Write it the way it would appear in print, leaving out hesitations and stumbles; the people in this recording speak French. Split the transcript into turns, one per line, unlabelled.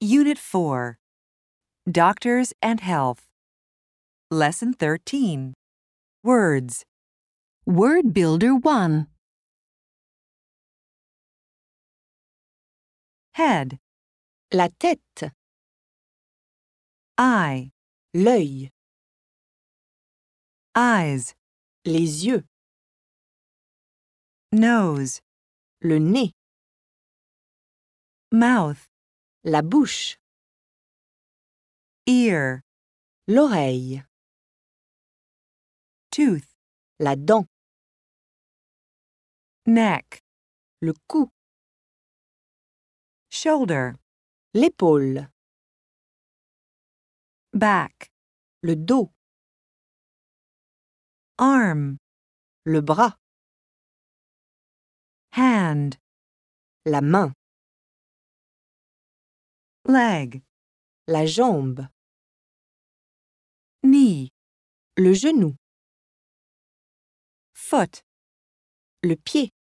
Unit 4. Doctors and Health. Lesson 13. Words. Word Builder 1. Head.
La tête,
Eye.
l'œil,
Eyes.
les yeux,
Nose.
le nez,
Mouth.
la bouche,
Ear.
l'oreille,
Tooth.
la dent,
Neck.
le cou,
Shoulder.
l'épaule,
Back.
le dos,
Arm.
le bras,
Hand.
la main,
Leg.
la jambe,
Knee.
le genou,
Foot.
le pied,